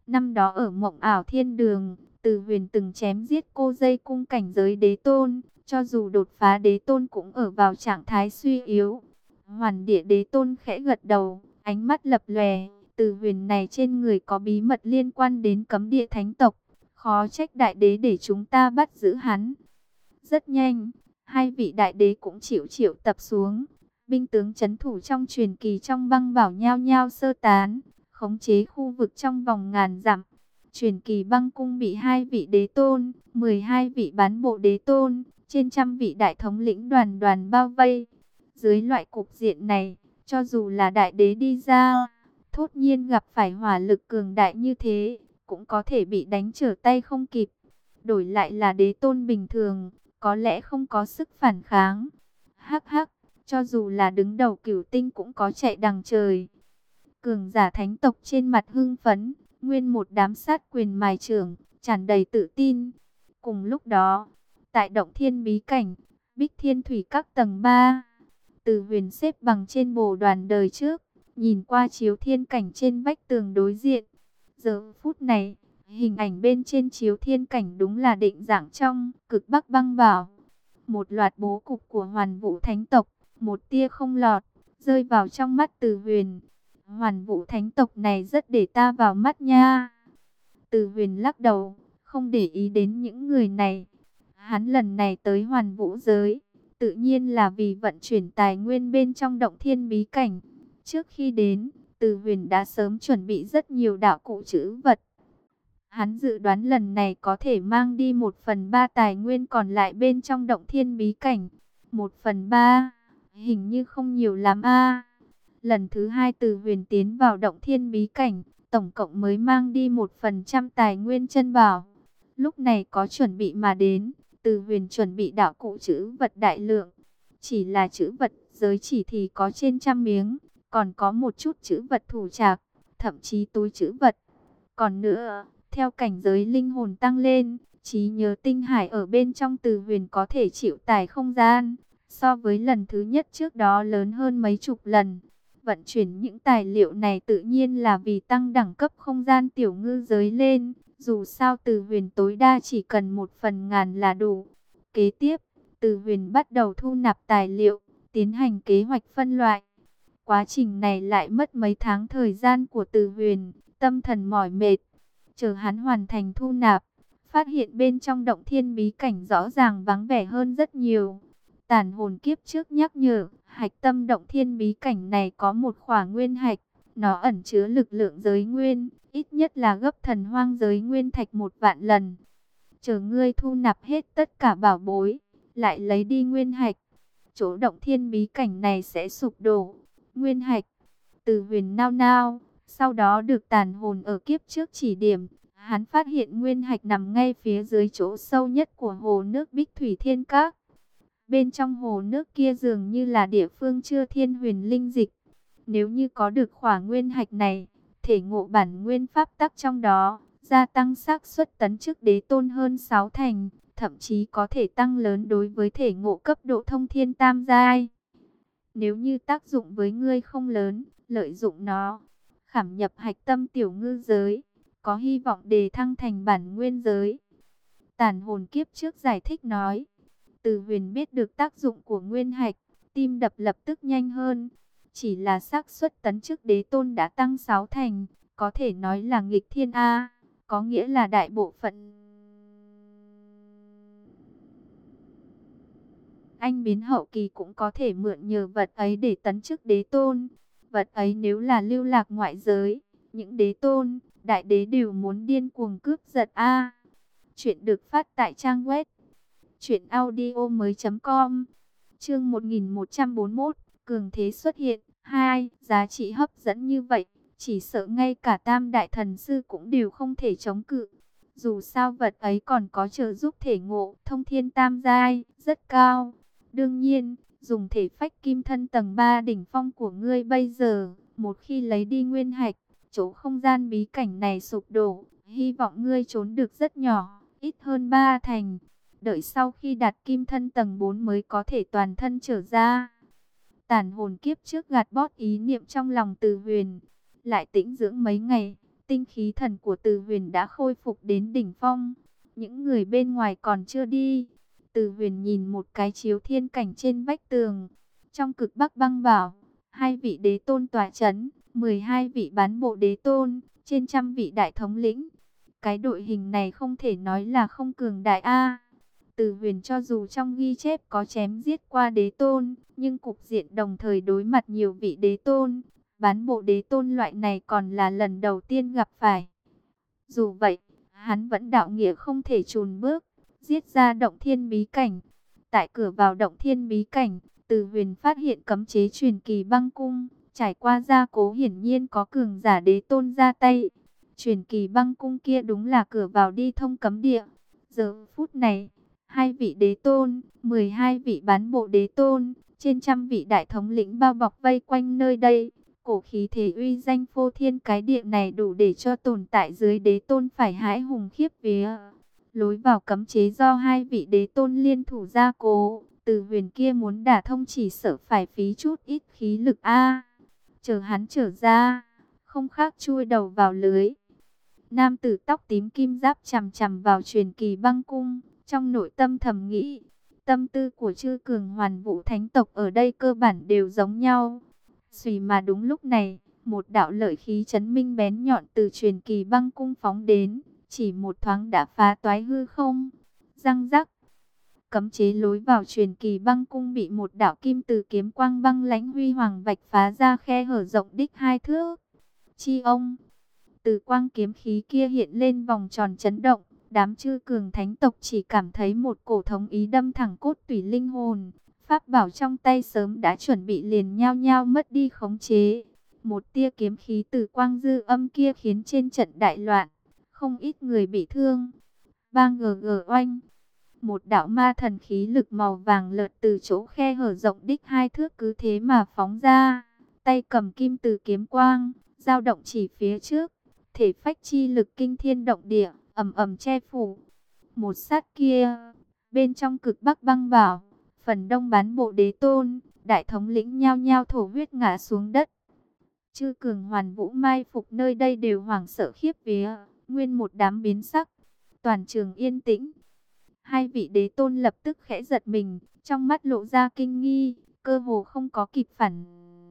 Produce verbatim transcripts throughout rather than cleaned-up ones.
Năm đó ở Mộng Ảo Thiên Đường, Từ Huyền từng chém giết cô dây cung cảnh giới đế tôn, cho dù đột phá đế tôn cũng ở vào trạng thái suy yếu. Hoàn Địa Đế Tôn khẽ gật đầu, ánh mắt lập lòe, Từ Huyền này trên người có bí mật liên quan đến cấm địa thánh tộc, khó trách đại đế để chúng ta bắt giữ hắn. Rất nhanh, hai vị đại đế cũng chịu triệu tập xuống, binh tướng trấn thủ trong truyền kỳ trong băng bảo nhao nhao sơ tán, khống chế khu vực trong vòng ngàn dặm. Truyền kỳ băng cung bị hai vị đế tôn, mười hai vị bán bộ đế tôn, trên trăm vị đại thống lĩnh đoàn đoàn bao vây. Dưới loại cục diện này, cho dù là đại đế đi ra, thốt nhiên gặp phải hỏa lực cường đại như thế, cũng có thể bị đánh trở tay không kịp. Đổi lại là đế tôn bình thường, có lẽ không có sức phản kháng. Hắc hắc, cho dù là đứng đầu cửu tinh cũng có chạy đằng trời. Cường giả thánh tộc trên mặt hưng phấn, nguyên một đám sát quyền mài trưởng, tràn đầy tự tin. Cùng lúc đó, tại động thiên bí cảnh, Bích Thiên Thủy các tầng ba, Từ Huyền xếp bằng trên bồ đoàn đời trước, nhìn qua chiếu thiên cảnh trên vách tường đối diện. Giờ phút này, hình ảnh bên trên chiếu thiên cảnh đúng là định dạng trong Cực Bắc băng bảo. Một loạt bố cục của Hoàn Vũ Thánh tộc, một tia không lọt, rơi vào trong mắt Từ Huyền. Hoàn Vũ Thánh tộc này rất để ta vào mắt nha. Từ Huyền lắc đầu, không để ý đến những người này. Hắn lần này tới Hoàn Vũ giới, tự nhiên là vì vận chuyển tài nguyên bên trong động thiên bí cảnh. Trước khi đến, Từ Huyền đã sớm chuẩn bị rất nhiều đạo cụ trữ vật. Hắn dự đoán lần này có thể mang đi một phần ba tài nguyên còn lại bên trong động thiên bí cảnh. Một phần ba, hình như không nhiều lắm a. Lần thứ hai Từ Huyền tiến vào động thiên bí cảnh, tổng cộng mới mang đi một phần trăm tài nguyên chân bảo. Lúc này có chuẩn bị mà đến, Từ Huyền chuẩn bị đạo cụ trữ vật đại lượng. Chỉ là trữ vật giới chỉ thì có trên trăm miếng, còn có một chút trữ vật thủ trạc, thậm chí túi trữ vật. Còn nữa, theo cảnh giới linh hồn tăng lên, trí nhớ tinh hải ở bên trong Từ Huyền có thể chịu tải không gian, so với lần thứ nhất trước đó lớn hơn mấy chục lần. Vận chuyển những tài liệu này tự nhiên là vì tăng đẳng cấp không gian tiểu ngư giới lên. Dù sao Từ Huyền tối đa chỉ cần một phần ngàn là đủ. Kế tiếp, Từ Huyền bắt đầu thu nạp tài liệu, tiến hành kế hoạch phân loại. Quá trình này lại mất mấy tháng thời gian của Từ Huyền, tâm thần mỏi mệt. Chờ hắn hoàn thành thu nạp, phát hiện bên trong động thiên bí cảnh rõ ràng vắng vẻ hơn rất nhiều. Tản hồn kiếp trước nhắc nhở, hạch tâm động thiên bí cảnh này có một khỏa nguyên hạch, nó ẩn chứa lực lượng giới nguyên, ít nhất là gấp thần hoang giới nguyên thạch một vạn lần. Chờ ngươi thu nạp hết tất cả bảo bối, lại lấy đi nguyên hạch, chỗ động thiên bí cảnh này sẽ sụp đổ. Nguyên hạch, Từ Huyền nao nao, sau đó được tàn hồn ở kiếp trước chỉ điểm, hắn phát hiện nguyên hạch nằm ngay phía dưới chỗ sâu nhất của hồ nước Bích Thủy Thiên Các. Bên trong hồ nước kia dường như là địa phương chưa thiên huyền linh dịch. Nếu như có được khỏa nguyên hạch này, thể ngộ bản nguyên pháp tắc trong đó, gia tăng xác suất tấn chức đế tôn hơn sáu thành, thậm chí có thể tăng lớn đối với thể ngộ cấp độ thông thiên tam giai. Nếu như tác dụng với ngươi không lớn, lợi dụng nó, khảm nhập hạch tâm tiểu ngư giới, có hy vọng đề thăng thành bản nguyên giới. Tản hồn kiếp trước giải thích nói. Từ Huyền biết được tác dụng của nguyên hạch, tim đập lập tức nhanh hơn. Chỉ là xác suất tấn chức đế tôn đã tăng sáu thành, có thể nói là nghịch thiên A, có nghĩa là đại bộ phận anh biến hậu kỳ cũng có thể mượn nhờ vật ấy để tấn chức đế tôn. Vật ấy nếu là lưu lạc ngoại giới, những đế tôn, đại đế đều muốn điên cuồng cướp giật A. Chuyện được phát tại trang web truyện audio mới chấm com. Chương một nghìn một trăm bốn mươi mốt, cường thế xuất hiện. Hai, giá trị hấp dẫn như vậy, chỉ sợ ngay cả Tam đại thần sư cũng đều không thể chống cự. Dù sao vật ấy còn có trợ giúp thể ngộ thông thiên tam giai rất cao. Đương nhiên, dùng thể phách kim thân tầng ba đỉnh phong của ngươi bây giờ, một khi lấy đi nguyên hạch, chỗ không gian bí cảnh này sụp đổ, hy vọng ngươi trốn được rất nhỏ, ít hơn ba thành. Đợi sau khi đạt kim thân tầng bốn mới có thể toàn thân trở ra. Tản hồn kiếp trước gạt bót ý niệm trong lòng Từ Huyền, lại tĩnh dưỡng mấy ngày, Tinh khí thần của Từ Huyền đã khôi phục đến đỉnh phong. Những người bên ngoài còn chưa đi. Từ Huyền nhìn một cái chiếu thiên cảnh trên vách tường. Trong Cực Bắc Băng Bảo, hai vị đế tôn tọa chấn, mười hai vị bán bộ đế tôn, trên trăm vị đại thống lĩnh. Cái đội hình này không thể nói là không cường đại a. Từ Huyền cho dù trong ghi chép có chém giết qua đế tôn, nhưng cục diện đồng thời đối mặt nhiều vị đế tôn, bán bộ đế tôn loại này còn là lần đầu tiên gặp phải. Dù vậy, hắn vẫn đạo nghĩa không thể chùn bước, giết ra động thiên bí cảnh. Tại cửa vào động thiên bí cảnh, Từ Huyền phát hiện cấm chế truyền kỳ băng cung, trải qua gia cố hiển nhiên có cường giả đế tôn ra tay. Truyền kỳ băng cung kia đúng là cửa vào đi thông cấm địa. Giờ phút này, hai vị đế tôn, mười hai vị bán bộ đế tôn, trên trăm vị đại thống lĩnh bao bọc vây quanh nơi đây. Cổ khí thế uy danh phô thiên cái địa này đủ để cho tồn tại dưới đế tôn phải hãi hùng khiếp vía. Lối vào cấm chế do hai vị đế tôn liên thủ gia cố, Từ Huyền kia muốn đả thông chỉ sợ phải phí chút ít khí lực a. Chờ hắn trở ra, không khác chui đầu vào lưới. Nam tử tóc tím kim giáp chằm chằm vào truyền kỳ băng cung, trong nội tâm thầm nghĩ, tâm tư của chư cường hoàn vũ thánh tộc ở đây cơ bản đều giống nhau. Xùy mà đúng lúc này, một đạo lợi khí chấn minh bén nhọn từ truyền kỳ băng cung phóng đến, chỉ một thoáng đã phá toái hư không. Răng rắc, cấm chế lối vào truyền kỳ băng cung bị một đạo kim từ kiếm quang băng lãnh huy hoàng vạch phá ra khe hở rộng đích hai thước. Chi ông, từ quang kiếm khí kia hiện lên vòng tròn chấn động, đám chư cường thánh tộc chỉ cảm thấy một cổ thống ý đâm thẳng cốt tủy linh hồn. Pháp bảo trong tay sớm đã chuẩn bị liền nhao nhao mất đi khống chế. Một tia kiếm khí từ quang dư âm kia khiến trên trận đại loạn, không ít người bị thương. Bang gờ gờ oanh, một đạo ma thần khí lực màu vàng lợt từ chỗ khe hở rộng đích hai thước cứ thế mà phóng ra. Tay cầm kim từ kiếm quang, dao động chỉ phía trước, thể phách chi lực kinh thiên động địa, ầm ầm che phủ. Một sát kia, bên trong Cực Bắc Băng Bảo, phần đông bán bộ đế tôn, đại thống lĩnh nhao nhao thổ huyết ngã xuống đất. Chư cường hoàn vũ mai phục nơi đây đều hoảng sợ khiếp vía, nguyên một đám biến sắc. Toàn trường yên tĩnh. Hai vị đế tôn lập tức khẽ giật mình, trong mắt lộ ra kinh nghi, cơ hồ không có kịp phản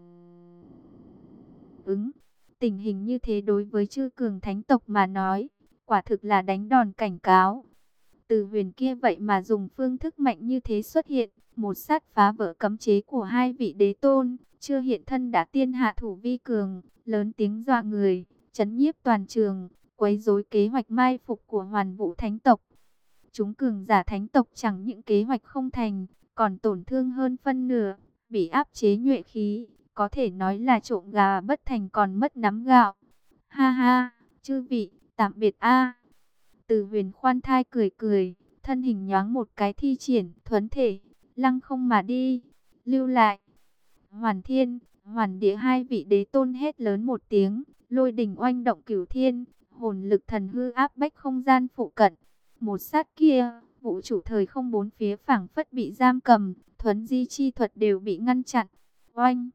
ứng. Tình hình như thế đối với chư cường thánh tộc mà nói, quả thực là đánh đòn cảnh cáo. Từ Huyền kia vậy mà dùng phương thức mạnh như thế xuất hiện, một sát phá vỡ cấm chế của hai vị đế tôn, chưa hiện thân đã tiên hạ thủ vi cường, lớn tiếng dọa người, chấn nhiếp toàn trường, quấy rối kế hoạch mai phục của hoàn vũ thánh tộc. Chúng cường giả thánh tộc chẳng những kế hoạch không thành, còn tổn thương hơn phân nửa, bị áp chế nhuệ khí, có thể nói là trộm gà bất thành còn mất nắm gạo. Ha ha, chư vị, tạm biệt a. Từ Huyền khoan thai cười cười, thân hình nhoáng một cái thi triển thuấn thể, lăng không mà đi. Lưu lại. Hoàn Thiên, Hoàn Địa hai vị đế tôn hét lớn một tiếng, lôi đình oanh động cửu thiên, hồn lực thần hư áp bách không gian phụ cận. Một sát kia, vũ trụ thời không bốn phía phảng phất bị giam cầm, thuấn di chi thuật đều bị ngăn chặn. Oanh!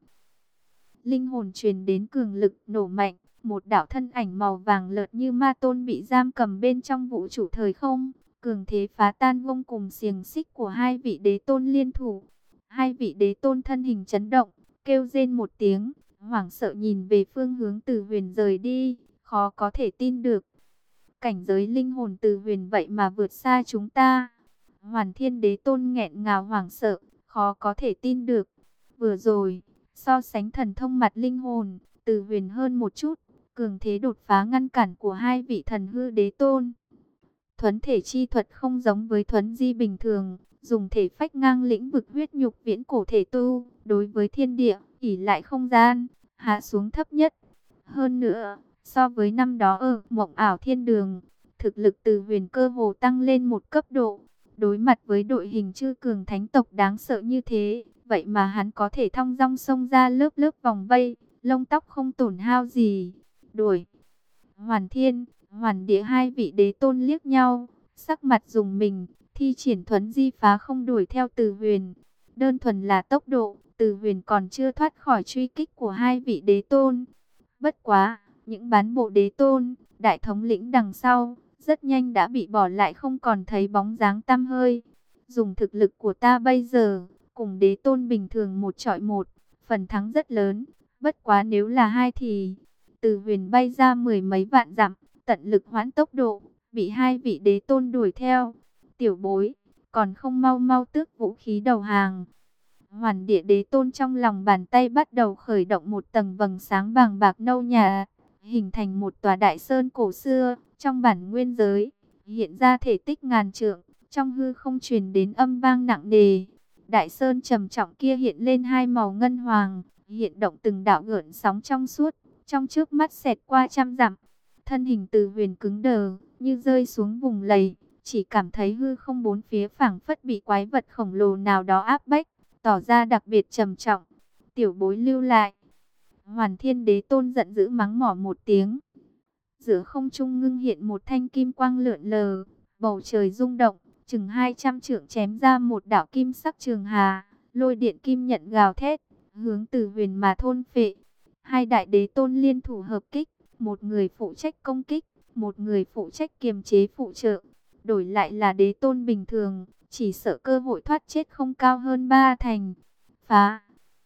Linh hồn truyền đến cường lực nổ mạnh, một đạo thân ảnh màu vàng lợt như ma tôn bị giam cầm bên trong vũ trụ thời không. Cường thế phá tan vong cùng xiềng xích của hai vị đế tôn liên thủ. Hai vị đế tôn thân hình chấn động, kêu rên một tiếng, hoảng sợ nhìn về phương hướng Từ Huyền rời đi, khó có thể tin được. Cảnh giới linh hồn Từ Huyền vậy mà vượt xa chúng ta. Hoàn Thiên đế tôn nghẹn ngào hoảng sợ, khó có thể tin được. Vừa rồi, so sánh thần thông mặt linh hồn, Từ Huyền hơn một chút, cường thế đột phá ngăn cản của hai vị thần hư đế tôn. Thuấn thể chi thuật không giống với thuấn di bình thường, dùng thể phách ngang lĩnh vực huyết nhục viễn cổ thể tu, đối với thiên địa, ỷ lại không gian, hạ xuống thấp nhất. Hơn nữa, so với năm đó ở Mộng Ảo Thiên Đường, thực lực Từ Huyền cơ hồ tăng lên một cấp độ. Đối mặt với đội hình chư cường thánh tộc đáng sợ như thế, vậy mà hắn có thể thong dong xông ra lớp lớp vòng vây, lông tóc không tổn hao gì. Đuổi. Hoàn Thiên, Hoàn Địa hai vị đế tôn liếc nhau, sắc mặt rùng mình, thi triển thuấn di phá không đuổi theo Từ Huyền. Đơn thuần là tốc độ, Từ Huyền còn chưa thoát khỏi truy kích của hai vị đế tôn. Bất quá, Những bán bộ đế tôn, đại thống lĩnh đằng sau, rất nhanh đã bị bỏ lại không còn thấy bóng dáng tăm hơi. Dùng thực lực của ta bây giờ, cùng đế tôn bình thường một chọi một, phần thắng rất lớn. Bất quá nếu là hai thì, Từ Huyền bay ra mười mấy vạn dặm, tận lực hoãn tốc độ, bị hai vị đế tôn đuổi theo. Tiểu bối, còn không mau mau tước vũ khí đầu hàng. Hoàn Địa Đế Tôn trong lòng bàn tay bắt đầu khởi động một tầng vầng sáng vàng bạc nâu nhà, hình thành một tòa đại sơn cổ xưa trong bản nguyên giới, hiện ra thể tích ngàn trượng, trong hư không truyền đến âm vang nặng nề. Đại sơn trầm trọng kia hiện lên hai màu ngân hoàng, hiện động từng đạo gợn sóng trong suốt, trong trước mắt xẹt qua trăm dặm. Thân hình Từ Huyền cứng đờ, như rơi xuống vùng lầy, chỉ cảm thấy hư không bốn phía phảng phất bị quái vật khổng lồ nào đó áp bách, tỏ ra đặc biệt trầm trọng. Tiểu bối lưu lại. Hoàn Thiên Đế Tôn giận dữ mắng mỏ một tiếng. Giữa không trung ngưng hiện một thanh kim quang lượn lờ, bầu trời rung động, chừng hai trăm trượng chém ra một đạo kim sắc trường hà, lôi điện kim nhận gào thét, hướng Từ Huyền mà thôn phệ. Hai đại đế tôn liên thủ hợp kích, một người phụ trách công kích, một người phụ trách kiềm chế phụ trợ. Đổi lại là đế tôn bình thường, chỉ sợ cơ hội thoát chết không cao hơn ba thành. Phá!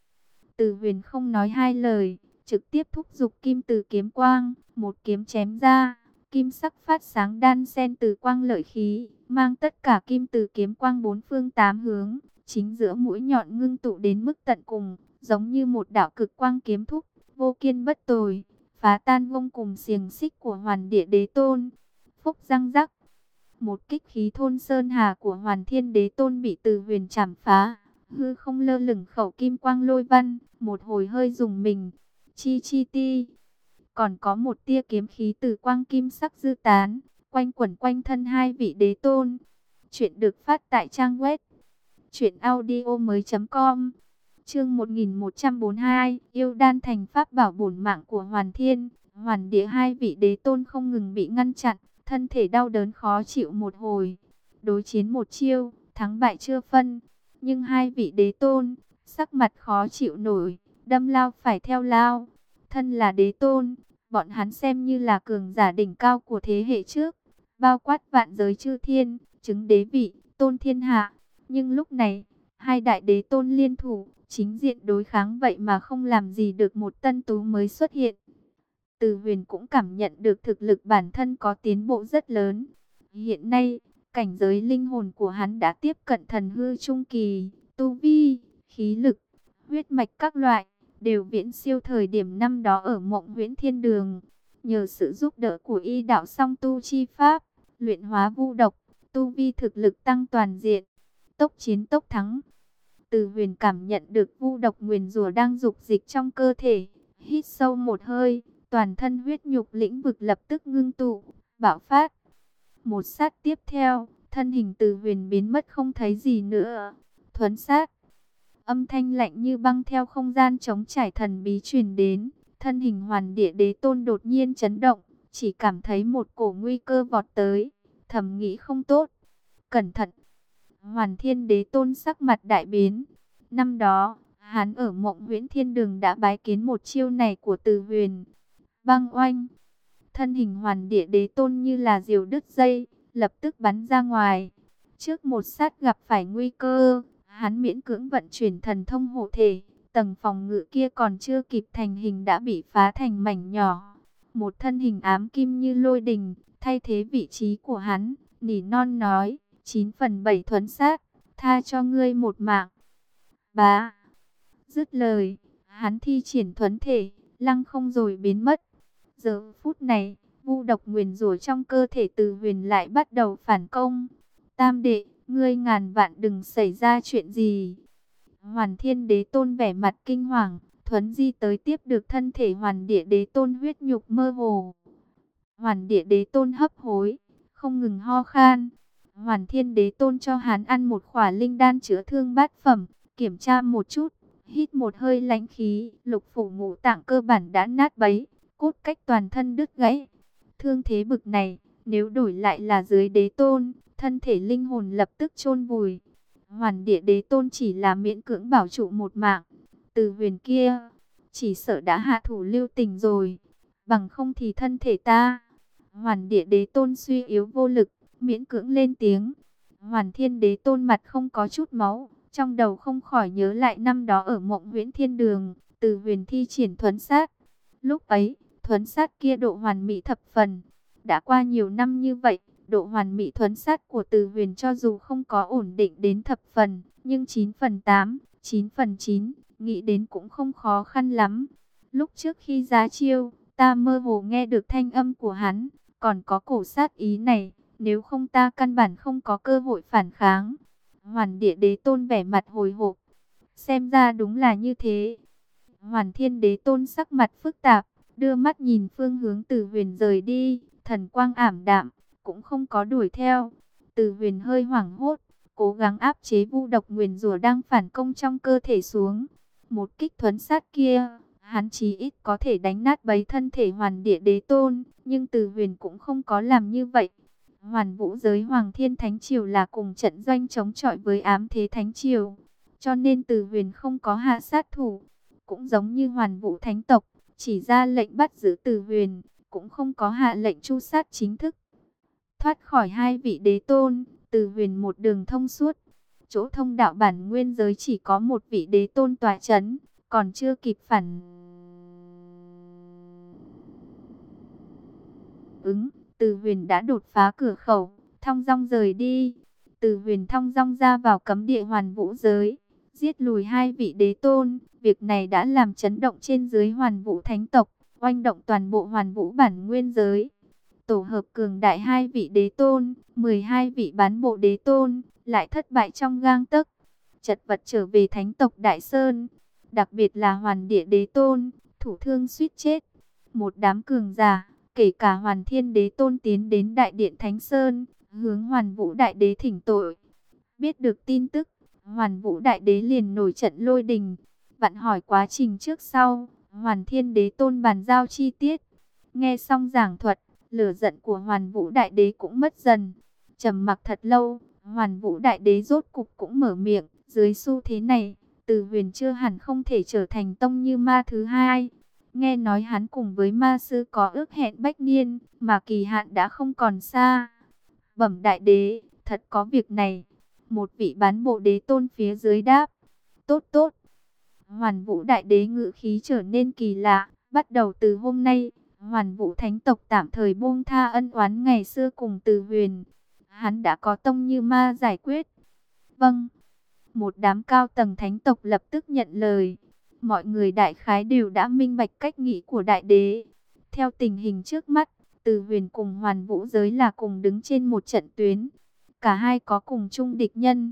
Từ Huyền không nói hai lời, trực tiếp thúc giục kim từ kiếm quang, một kiếm chém ra, kim sắc phát sáng đan xen từ quang lợi khí, mang tất cả kim từ kiếm quang bốn phương tám hướng, chính giữa mũi nhọn ngưng tụ đến mức tận cùng, giống như một đạo cực quang kiếm thúc, vô kiên bất tồi, phá tan vông cùng xiềng xích của Hoàn Địa Đế Tôn. Phúc răng rắc, một kích khí thôn sơn hà của Hoàn Thiên Đế Tôn bị Từ Huyền chảm phá, hư không lơ lửng khẩu kim quang lôi văn, một hồi hơi dùng mình. Chi chi ti, còn có một tia kiếm khí từ quang kim sắc dư tán, quanh quẩn quanh thân hai vị đế tôn. Chuyện được phát tại trang web truyện audio mới.com. Chương một nghìn một trăm bốn mươi hai, yêu đan thành pháp bảo bổn mạng của Hoàn Thiên, Hoàn Địa. Hai vị đế tôn không ngừng bị ngăn chặn, thân thể đau đớn khó chịu một hồi. Đối chiến một chiêu, thắng bại chưa phân, nhưng hai vị đế tôn sắc mặt khó chịu nổi, đâm lao phải theo lao. Thân là đế tôn, bọn hắn xem như là cường giả đỉnh cao của thế hệ trước, bao quát vạn giới chư thiên, chứng đế vị, tôn thiên hạ. Nhưng lúc này, hai đại đế tôn liên thủ, chính diện đối kháng vậy mà không làm gì được một tân tú mới xuất hiện. Từ Huyền cũng cảm nhận được thực lực bản thân có tiến bộ rất lớn. Hiện nay, cảnh giới linh hồn của hắn đã tiếp cận thần hư trung kỳ, tu vi, khí lực, huyết mạch các loại đều viễn siêu thời điểm năm đó ở Mộng Huyễn Thiên Đường. Nhờ sự giúp đỡ của y đạo song tu chi pháp, luyện hóa vu độc, tu vi thực lực tăng toàn diện, tốc chiến tốc thắng. Từ Huyền cảm nhận được vu độc nguyền rủa đang dục dịch trong cơ thể, hít sâu một hơi, toàn thân huyết nhục lĩnh vực lập tức ngưng tụ, bạo phát. Một sát tiếp theo, thân hình Từ Huyền biến mất không thấy gì nữa. Thuấn sát, âm thanh lạnh như băng theo không gian trống trải thần bí truyền đến. Thân hình Hoàn Địa Đế Tôn đột nhiên chấn động, chỉ cảm thấy một cổ nguy cơ vọt tới, thầm nghĩ không tốt. Cẩn thận! Hoàn Thiên Đế Tôn sắc mặt đại biến. Năm đó, hắn ở Mộng Huyễn Thiên Đường đã bái kiến một chiêu này của Từ Huyền. Băng oanh! Thân hình Hoàn Địa Đế Tôn như là diều đứt dây, lập tức bắn ra ngoài. Trước một sát gặp phải nguy cơ, hắn miễn cưỡng vận chuyển thần thông hộ thể. Tầng phòng ngự kia còn chưa kịp thành hình đã bị phá thành mảnh nhỏ. Một thân hình ám kim như lôi đình, thay thế vị trí của hắn, nỉ non nói, chín phần bảy thuấn sát, tha cho ngươi một mạng. Bá! Dứt lời, hắn thi triển thuấn thể, lăng không rồi biến mất. Giờ phút này, vu độc nguyền rủa trong cơ thể Từ Huyền lại bắt đầu phản công. Tam đệ, ngươi ngàn vạn đừng xảy ra chuyện gì. Hoàn Thiên Đế Tôn vẻ mặt kinh hoàng, thuấn di tới tiếp được thân thể Hoàn Địa Đế Tôn huyết nhục mơ hồ. Hoàn Địa Đế Tôn hấp hối, không ngừng ho khan. Hoàn Thiên Đế Tôn cho hắn ăn một khỏa linh đan chữa thương bát phẩm, kiểm tra một chút, hít một hơi lãnh khí, lục phủ ngũ tạng cơ bản đã nát bấy, cốt cách toàn thân đứt gãy. Thương thế bực này, nếu đổi lại là dưới Đế Tôn, thân thể linh hồn lập tức chôn vùi. Hoàn Địa Đế Tôn chỉ là miễn cưỡng bảo trụ một mạng. Từ Huyền kia, chỉ sợ đã hạ thủ lưu tình rồi. bằng không thì thân thể ta. Hoàn Địa Đế Tôn suy yếu vô lực, miễn cưỡng lên tiếng. Hoàn Thiên Đế Tôn mặt không có chút máu, trong đầu không khỏi nhớ lại năm đó ở Mộng Huyễn Thiên Đường, Từ Huyền thi triển thuấn sát. Lúc ấy, thuấn sát kia độ hoàn mỹ thập phần. Đã qua nhiều năm như vậy, độ hoàn mỹ thuấn sát của Từ Huyền cho dù không có ổn định đến thập phần, nhưng chín phần tám, chín phần chín, nghĩ đến cũng không khó khăn lắm. Lúc trước khi ra chiêu, ta mơ hồ nghe được thanh âm của hắn, còn có cổ sát ý này, nếu không ta căn bản không có cơ hội phản kháng. Hoàn Địa Đế Tôn vẻ mặt hồi hộp, xem ra đúng là như thế. Hoàn Thiên Đế Tôn sắc mặt phức tạp, đưa mắt nhìn phương hướng Từ Huyền rời đi, thần quang ảm đạm, cũng không có đuổi theo. Từ Huyền hơi hoảng hốt, cố gắng áp chế vu độc nguyền rủa đang phản công trong cơ thể xuống. Một kích thuấn sát kia, hắn chí ít có thể đánh nát bấy thân thể Hoàn Địa Đế Tôn, nhưng Từ Huyền cũng không có làm như vậy. Hoàn Vũ giới Hoàng Thiên Thánh Triều là cùng trận doanh chống chọi với Ám Thế Thánh Triều, cho nên Từ Huyền không có hạ sát thủ. Cũng giống như Hoàn Vũ Thánh tộc, chỉ ra lệnh bắt giữ Từ Huyền, cũng không có hạ lệnh tru sát chính thức. Thoát khỏi hai vị đế tôn, Từ Huyền một đường thông suốt. Chỗ thông đạo bản nguyên giới chỉ có một vị đế tôn tọa chấn, còn chưa kịp phản ứng, Từ Huyền đã đột phá cửa khẩu, thong dong rời đi. Từ Huyền thong dong ra vào cấm địa Hoàn Vũ giới, giết lùi hai vị đế tôn. Việc này đã làm chấn động trên dưới Hoàn Vũ Thánh tộc, oanh động toàn bộ Hoàn Vũ bản nguyên giới. Tổ hợp cường đại hai vị đế tôn, mười hai vị bán bộ đế tôn, lại thất bại trong gang tấc, chật vật trở về Thánh tộc Đại Sơn. Đặc biệt là Hoàn Địa Đế Tôn, thủ thương suýt chết. Một đám cường giả, kể cả Hoàn Thiên Đế Tôn tiến đến Đại Điện Thánh Sơn, hướng Hoàn Vũ Đại Đế thỉnh tội. Biết được tin tức, Hoàn Vũ Đại Đế liền nổi trận lôi đình, vặn hỏi quá trình trước sau. Hoàn Thiên Đế Tôn bàn giao chi tiết. Nghe xong giảng thuật, lửa giận của Hoàn Vũ Đại Đế cũng mất dần. Trầm mặc thật lâu, Hoàn Vũ Đại Đế rốt cục cũng mở miệng. Dưới xu thế này, Từ Huyền chưa hẳn không thể trở thành tông như ma thứ hai. Nghe nói hắn cùng với ma sư có ước hẹn bách niên, mà kỳ hạn đã không còn xa. Bẩm Đại Đế, thật có việc này. Một vị bán bộ đế tôn phía dưới đáp. Tốt tốt. Hoàn Vũ Đại Đế ngữ khí trở nên kỳ lạ. Bắt đầu từ hôm nay, Hoàn Vũ Thánh tộc tạm thời buông tha ân oán ngày xưa cùng Từ Huyền. Hắn đã có tông như ma giải quyết. Vâng. Một đám cao tầng thánh tộc lập tức nhận lời. Mọi người đại khái đều đã minh bạch cách nghĩ của Đại Đế. Theo tình hình trước mắt, Từ Huyền cùng Hoàn Vũ giới là cùng đứng trên một trận tuyến. Cả hai có cùng chung địch nhân,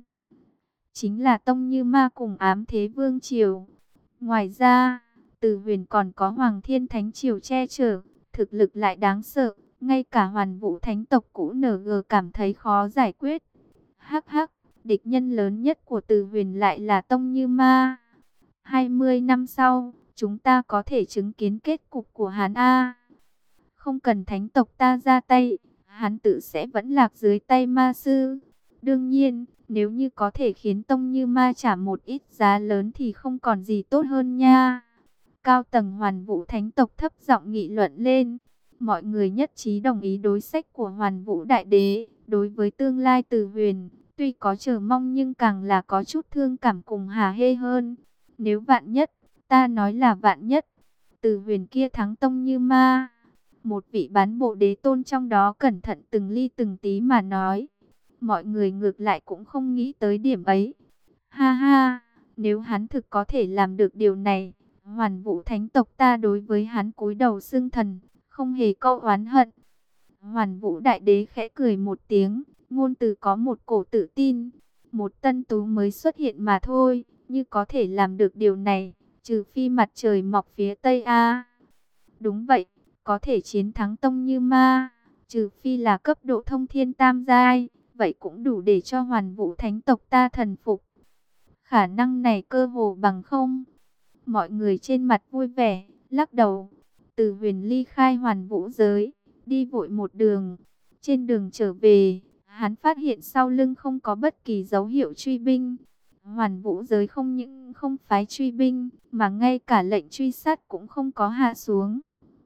chính là tông như ma cùng Ám Thế Vương Triều. Ngoài ra, Từ Huyền còn có Hoàng Thiên Thánh Triều che chở, thực lực lại đáng sợ. Ngay cả Hoàn Vũ Thánh tộc cũ en giê cảm thấy khó giải quyết. Hắc hắc, địch nhân lớn nhất của Từ Huyền lại là tông như ma. hai mươi năm sau, chúng ta có thể chứng kiến kết cục của hắn a. Không cần thánh tộc ta ra tay, hắn tự sẽ vẫn lạc dưới tay ma sư. Đương nhiên, nếu như có thể khiến tông như ma trả một ít giá lớn thì không còn gì tốt hơn nha. Cao tầng Hoàn Vũ Thánh tộc thấp giọng nghị luận lên. Mọi người nhất trí đồng ý đối sách của Hoàn Vũ Đại Đế. Đối với tương lai Từ Huyền, tuy có chờ mong nhưng càng là có chút thương cảm cùng hả hê hơn. Nếu vạn nhất, ta nói là vạn nhất, Từ Huyền kia thắng tông như ma. Một vị bán bộ đế tôn trong đó cẩn thận từng ly từng tí mà nói. Mọi người ngược lại cũng không nghĩ tới điểm ấy. Ha ha, nếu hắn thực có thể làm được điều này, Hoàn Vũ Thánh tộc ta đối với hắn cúi đầu xưng thần, không hề câu oán hận. Hoàn Vũ Đại Đế khẽ cười một tiếng, ngôn từ có một cổ tự tin. Một tân tú mới xuất hiện mà thôi, như có thể làm được điều này, trừ phi mặt trời mọc phía Tây A. Đúng vậy, có thể chiến thắng tông như ma, trừ phi là cấp độ thông thiên tam giai, vậy cũng đủ để cho Hoàn Vũ Thánh tộc ta thần phục. Khả năng này cơ hồ bằng không. Mọi người trên mặt vui vẻ, lắc đầu. Từ Huyền ly khai Hoàn Vũ giới, đi vội một đường. Trên đường trở về, hắn phát hiện sau lưng không có bất kỳ dấu hiệu truy binh. Hoàn Vũ giới không những không phái truy binh, mà ngay cả lệnh truy sát cũng không có hạ xuống.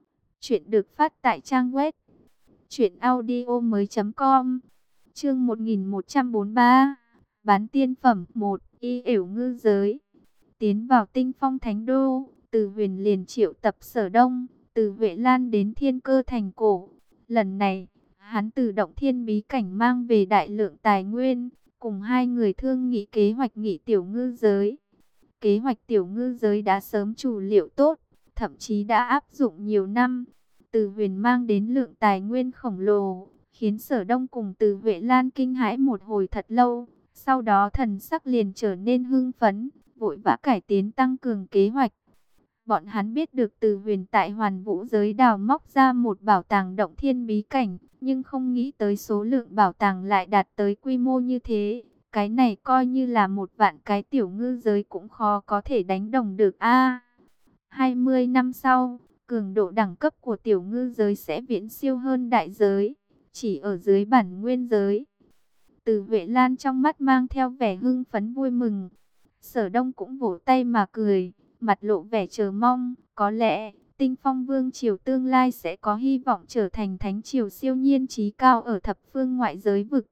Chuyện được phát tại trang web truyện audio mới chấm com. Chương một nghìn một trăm bốn mươi ba. Bán tiên phẩm một. Y ểu ngư giới. Tiến vào Tinh Phong Thánh Đô, Từ Huyền liền triệu tập Sở Đông, Từ Huệ Lan đến Thiên Cơ thành cổ. Lần này, hắn từ Động Thiên bí cảnh mang về đại lượng tài nguyên, cùng hai người thương nghị kế hoạch nghị tiểu ngư giới. Kế hoạch tiểu ngư giới đã sớm chủ liệu tốt, thậm chí đã áp dụng nhiều năm. Từ Huyền mang đến lượng tài nguyên khổng lồ, khiến Sở Đông cùng Từ Huệ Lan kinh hãi một hồi thật lâu. Sau đó thần sắc liền trở nên hưng phấn, vội vã cải tiến tăng cường kế hoạch. Bọn hắn biết được Từ Huyền tại Hoàn Vũ giới đào móc ra một bảo tàng Động Thiên bí cảnh, nhưng không nghĩ tới số lượng bảo tàng lại đạt tới quy mô như thế. Cái này coi như là một vạn cái tiểu ngư giới cũng khó có thể đánh đồng được a. hai mươi năm sau, cường độ đẳng cấp của tiểu ngư giới sẽ viễn siêu hơn đại giới, chỉ ở dưới bản nguyên giới. Từ Huệ Lan trong mắt mang theo vẻ hưng phấn vui mừng. Sở Đông cũng vỗ tay mà cười, mặt lộ vẻ chờ mong. Có lẽ, Tinh Phong Vương triều tương lai sẽ có hy vọng trở thành thánh triều siêu nhiên trí cao ở thập phương ngoại giới vực.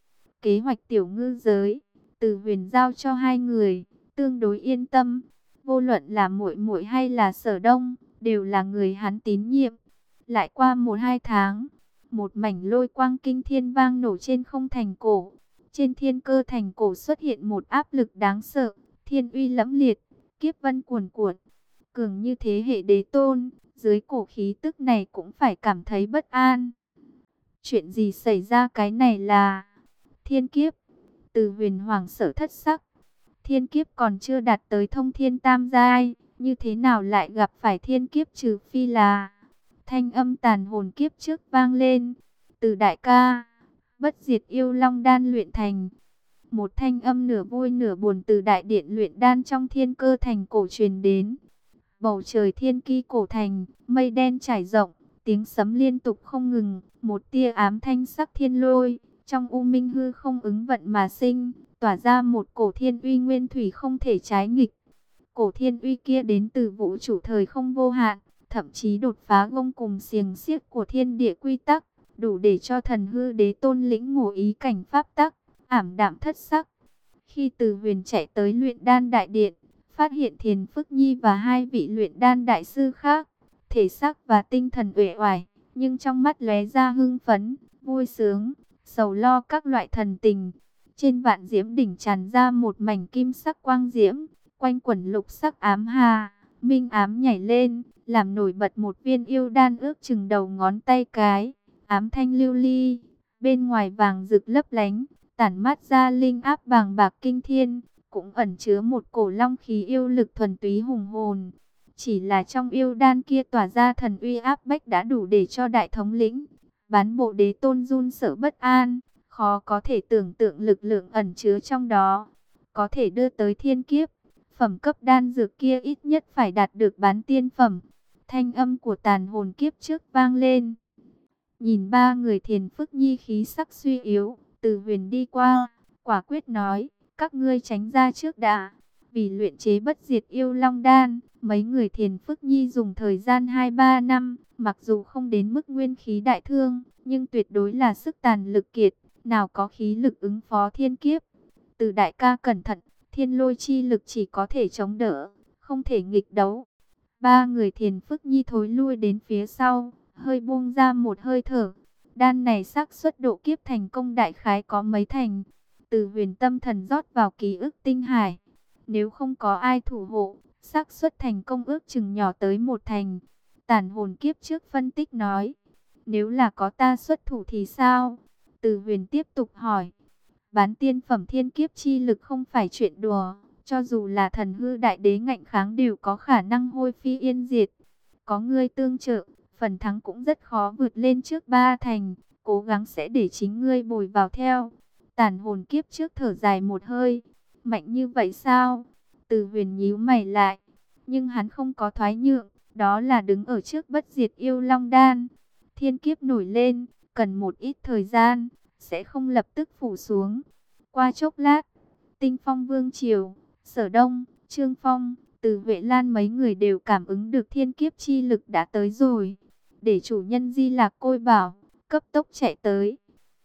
Kế hoạch tiểu ngư giới, Từ Huyền giao cho hai người, tương đối yên tâm. Vô luận là muội muội hay là Sở Đông, đều là người hắn tín nhiệm. Lại qua một hai tháng, một mảnh lôi quang kinh thiên vang nổ trên không thành cổ. Trên Thiên Cơ thành cổ xuất hiện một áp lực đáng sợ, thiên uy lẫm liệt, kiếp vân cuồn cuộn, cường như thế hệ đế tôn, dưới cổ khí tức này cũng phải cảm thấy bất an. Chuyện gì xảy ra, cái này là thiên kiếp? Từ Huyền hoàng sợ thất sắc. Thiên kiếp còn chưa đạt tới thông thiên tam giai, như thế nào lại gặp phải thiên kiếp, trừ phi là... Thanh âm tàn hồn kiếp trước vang lên. Từ đại ca, bất diệt yêu long đan luyện thành. Một thanh âm nửa vui nửa buồn từ đại điện luyện đan trong Thiên Cơ thành cổ truyền đến. Bầu trời thiên ki cổ thành, mây đen trải rộng, tiếng sấm liên tục không ngừng. Một tia ám thanh sắc thiên lôi, trong u minh hư không ứng vận mà sinh, tỏa ra một cổ thiên uy nguyên thủy không thể trái nghịch. Cổ thiên uy kia đến từ vũ trụ thời không vô hạn, thậm chí đột phá gông cùng xiềng xiếc của thiên địa quy tắc, đủ để cho thần hư đế tôn lĩnh ngộ ý cảnh pháp tắc, ảm đạm thất sắc. Khi Từ Huyền chạy tới luyện đan đại điện, phát hiện Thiền Phức Nhi và hai vị luyện đan đại sư khác, thể xác và tinh thần uể oải, nhưng trong mắt lóe ra hưng phấn, vui sướng, sầu lo các loại thần tình. Trên vạn diễm đỉnh tràn ra một mảnh kim sắc quang diễm, quanh quẩn lục sắc ám hà, minh ám nhảy lên, làm nổi bật một viên yêu đan ước chừng đầu ngón tay cái, ám thanh lưu ly, bên ngoài vàng rực lấp lánh, tản mát ra linh áp bàng bạc kinh thiên, cũng ẩn chứa một cổ long khí yêu lực thuần túy hùng hồn. Chỉ là trong yêu đan kia tỏa ra thần uy áp bách đã đủ để cho đại thống lĩnh Bán Bộ Đế Tôn run sợ bất an, khó có thể tưởng tượng lực lượng ẩn chứa trong đó, có thể đưa tới thiên kiếp. Phẩm cấp đan dược kia ít nhất phải đạt được bán tiên phẩm. Thanh âm của tàn hồn kiếp trước vang lên. Nhìn ba người Thiền Phức Nhi khí sắc suy yếu, Từ Huyền đi qua, quả quyết nói, các ngươi tránh ra trước đã. Vì luyện chế bất diệt yêu long đan, mấy người Thiền Phức Nhi dùng thời gian hai ba năm, mặc dù không đến mức nguyên khí đại thương, nhưng tuyệt đối là sức tàn lực kiệt, nào có khí lực ứng phó thiên kiếp. Từ đại ca cẩn thận, thiên lôi chi lực chỉ có thể chống đỡ, không thể nghịch đấu. Ba người Thiền Phức Nhi thối lui đến phía sau, hơi buông ra một hơi thở. Đan này xác suất độ kiếp thành công đại khái có mấy thành. Từ Huyền tâm thần rót vào ký ức tinh hải. Nếu không có ai thủ hộ, xác suất thành công ước chừng nhỏ tới một thành. Tàn hồn kiếp trước phân tích nói, nếu là có ta xuất thủ thì sao? Từ Huyền tiếp tục hỏi. Bán tiên phẩm thiên kiếp chi lực không phải chuyện đùa, cho dù là thần hư đại đế ngạnh kháng đều có khả năng hôi phi yên diệt. Có ngươi tương trợ, phần thắng cũng rất khó vượt lên trước ba thành, cố gắng sẽ để chính ngươi bồi vào theo. Tàn hồn kiếp trước thở dài một hơi, mạnh như vậy sao? Từ Huyền nhíu mày lại, nhưng hắn không có thoái nhượng, đó là đứng ở trước bất diệt yêu long đan. Thiên kiếp nổi lên, cần một ít thời gian, sẽ không lập tức phủ xuống. Qua chốc lát, Tinh Phong Vương triều, Sở Đông, Trương Phong, Từ Huệ Lan mấy người đều cảm ứng được thiên kiếp chi lực đã tới rồi. để chủ nhân Di Lạc Côi Bảo cấp tốc chạy tới.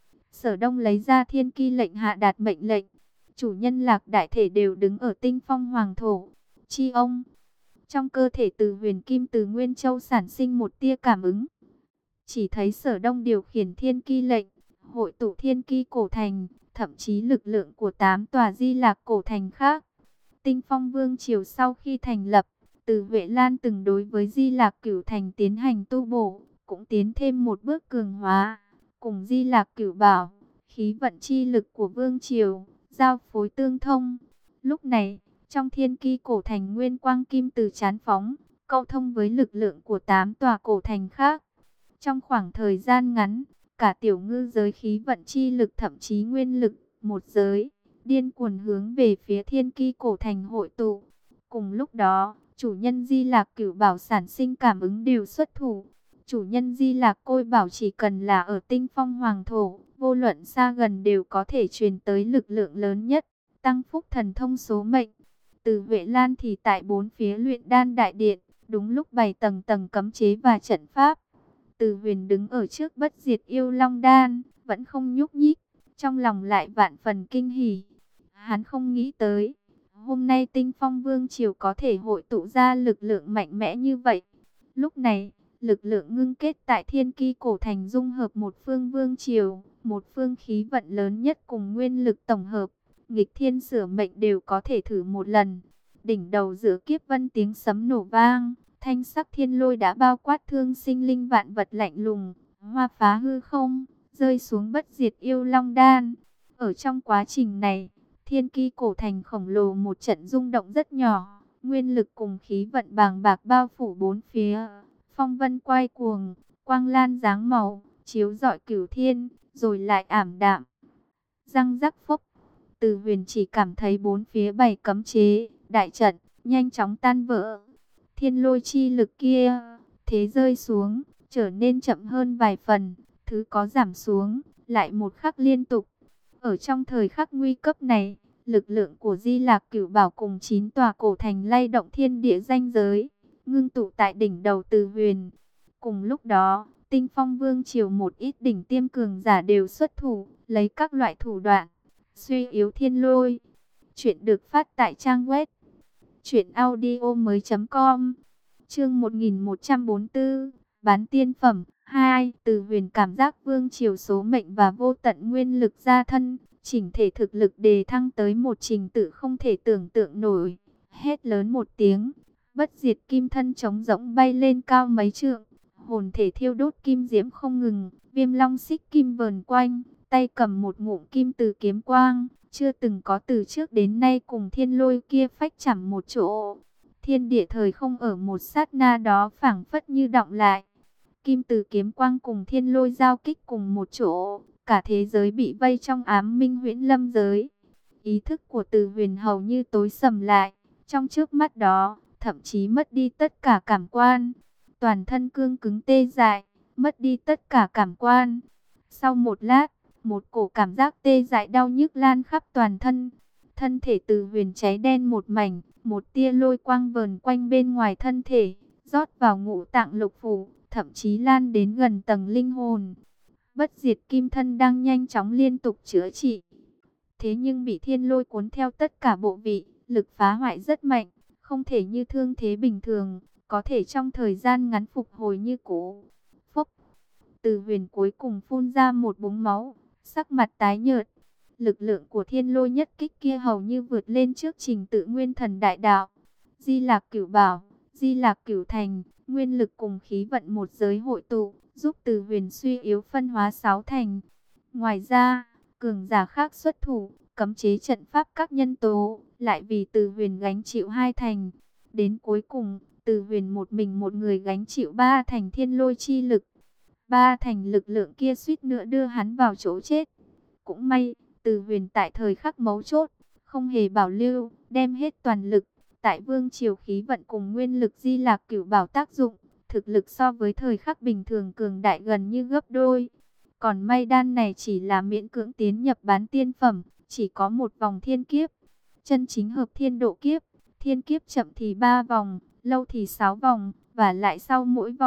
Sở Đông lấy ra Thiên Ki lệnh hạ đạt mệnh lệnh. Chủ nhân Lạc Đại Thể đều đứng ở Tinh Phong Hoàng Thổ. Chi ông. Trong cơ thể Từ Huyền Kim từ Nguyên Châu sản sinh một tia cảm ứng. Chỉ thấy Sở Đông điều khiển Thiên Ki lệnh, hội tụ Thiên Ki cổ thành, thậm chí lực lượng của tám tòa Di Lạc cổ thành khác. Tinh Phong Vương triều sau khi thành lập, Từ Huệ Lan từng đối với Di Lạc Cửu thành tiến hành tu bổ, cũng tiến thêm một bước cường hóa. Cùng Di Lạc Cửu Bảo, khí vận chi lực của Vương triều giao phối tương thông. Lúc này, trong Thiên Ki cổ thành nguyên quang kim từ chán phóng, câu thông với lực lượng của tám tòa cổ thành khác. Trong khoảng thời gian ngắn, cả tiểu ngư giới khí vận chi lực thậm chí nguyên lực, một giới, điên cuồng hướng về phía Thiên Ki cổ thành hội tụ. Cùng lúc đó, chủ nhân Di Lạc Cửu Bảo sản sinh cảm ứng đều xuất thủ. Chủ nhân Di Lạc Côi Bảo chỉ cần là ở Tinh Phong Hoàng Thổ, vô luận xa gần đều có thể truyền tới lực lượng lớn nhất, tăng phúc thần thông số mệnh. Từ Huệ Lan thì tại bốn phía luyện đan đại điện, đúng lúc bày tầng tầng cấm chế và trận pháp. Từ Huyền đứng ở trước bất diệt yêu long đan, vẫn không nhúc nhích, trong lòng lại vạn phần kinh hỉ. Hắn không nghĩ tới, hôm nay Tinh Phong Vương triều có thể hội tụ ra lực lượng mạnh mẽ như vậy. Lúc này, lực lượng ngưng kết tại Thiên Ki cổ thành dung hợp một phương vương triều, một phương khí vận lớn nhất cùng nguyên lực tổng hợp, nghịch thiên sửa mệnh đều có thể thử một lần. Đỉnh đầu giữa kiếp vân tiếng sấm nổ vang, thanh sắc thiên lôi đã bao quát thương sinh linh vạn vật lạnh lùng, hoa phá hư không, rơi xuống bất diệt yêu long đan. Ở trong quá trình này, Thiên Ki cổ thành khổng lồ một trận rung động rất nhỏ, nguyên lực cùng khí vận bàng bạc bao phủ bốn phía. Phong vân quay cuồng, quang lan dáng màu, chiếu rọi cửu thiên, rồi lại ảm đạm. Răng rắc phốc, Từ Huyền chỉ cảm thấy bốn phía bày cấm chế, đại trận, nhanh chóng tan vỡ. Thiên lôi chi lực kia, thế rơi xuống, trở nên chậm hơn vài phần, thứ có giảm xuống, lại một khắc liên tục. Ở trong thời khắc nguy cấp này, lực lượng của Di Lạc Cửu Bảo cùng chín tòa cổ thành lay động thiên địa ranh giới, ngưng tụ tại đỉnh đầu Từ Huyền. Cùng lúc đó, Tinh Phong Vương triều một ít đỉnh tiêm cường giả đều xuất thủ, lấy các loại thủ đoạn suy yếu thiên lôi. Chuyện được phát tại trang web truyện audio mới chấm com. Chương một nghìn một trăm bốn mươi tư, bán tiên phẩm hai. Từ Huyền cảm giác vương triều số mệnh và vô tận nguyên lực gia thân, chỉnh thể thực lực đề thăng tới một trình tự không thể tưởng tượng nổi. Hét lớn một tiếng, bất diệt kim thân trống rỗng bay lên cao mấy trượng, hồn thể thiêu đốt kim diễm không ngừng, viêm long xích kim vờn quanh, tay cầm một ngụm kim từ kiếm quang, chưa từng có từ trước đến nay cùng thiên lôi kia phách chẳm một chỗ. Thiên địa thời không ở một sát na đó phảng phất như đọng lại. Kim từ kiếm quang cùng thiên lôi giao kích cùng một chỗ, cả thế giới bị vây trong ám minh huyễn lâm giới. Ý thức của Từ Huyền hầu như tối sầm lại, trong trước mắt đó, thậm chí mất đi tất cả cảm quan. Toàn thân cương cứng tê dại, mất đi tất cả cảm quan. Sau một lát, một cổ cảm giác tê dại đau nhức lan khắp toàn thân. Thân thể Từ Huyền cháy đen một mảnh, một tia lôi quang vờn quanh bên ngoài thân thể, rót vào ngũ tạng lục phủ, thậm chí lan đến gần tầng linh hồn. Bất diệt kim thân đang nhanh chóng liên tục chữa trị. Thế nhưng bị thiên lôi cuốn theo tất cả bộ vị, lực phá hoại rất mạnh, không thể như thương thế bình thường, có thể trong thời gian ngắn phục hồi như cũ. Phốc, Từ Huyền cuối cùng phun ra một búng máu, sắc mặt tái nhợt. Lực lượng của thiên lôi nhất kích kia hầu như vượt lên trước trình tự nguyên thần đại đạo. Di Lạc Cửu Bảo, Di Lạc Cửu Thành, nguyên lực cùng khí vận một giới hội tụ, giúp Từ Huyền suy yếu phân hóa sáu thành. Ngoài ra, cường giả khác xuất thủ, cấm chế trận pháp các nhân tố, lại vì Từ Huyền gánh chịu hai thành. Đến cuối cùng, Từ Huyền một mình một người gánh chịu ba thành thiên lôi chi lực. Ba thành lực lượng kia suýt nữa đưa hắn vào chỗ chết. Cũng may, Từ Huyền tại thời khắc mấu chốt, không hề bảo lưu, đem hết toàn lực. Tại vương triều khí vận cùng nguyên lực Di Lạc Cửu Bảo tác dụng, thực lực so với thời khắc bình thường cường đại gần như gấp đôi. Còn may đan này chỉ là miễn cưỡng tiến nhập bán tiên phẩm, chỉ có một vòng thiên kiếp. Chân chính hợp thiên độ kiếp, thiên kiếp chậm thì ba vòng, lâu thì sáu vòng, và lại sau mỗi vòng,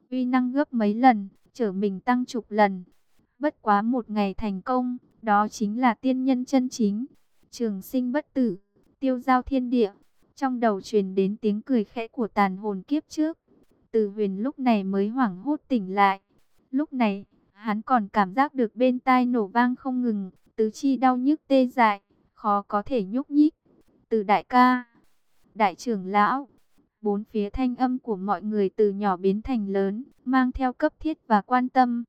uy năng gấp mấy lần, trở mình tăng chục lần. Bất quá một ngày thành công, đó chính là tiên nhân chân chính, trường sinh bất tử, tiêu giao thiên địa. Trong đầu truyền đến tiếng cười khẽ của tàn hồn kiếp trước. Từ Huyền lúc này mới hoảng hốt tỉnh lại. Lúc này, hắn còn cảm giác được bên tai nổ vang không ngừng, tứ chi đau nhức tê dại, khó có thể nhúc nhích. Từ đại ca, đại trưởng lão, bốn phía thanh âm của mọi người từ nhỏ biến thành lớn, mang theo cấp thiết và quan tâm.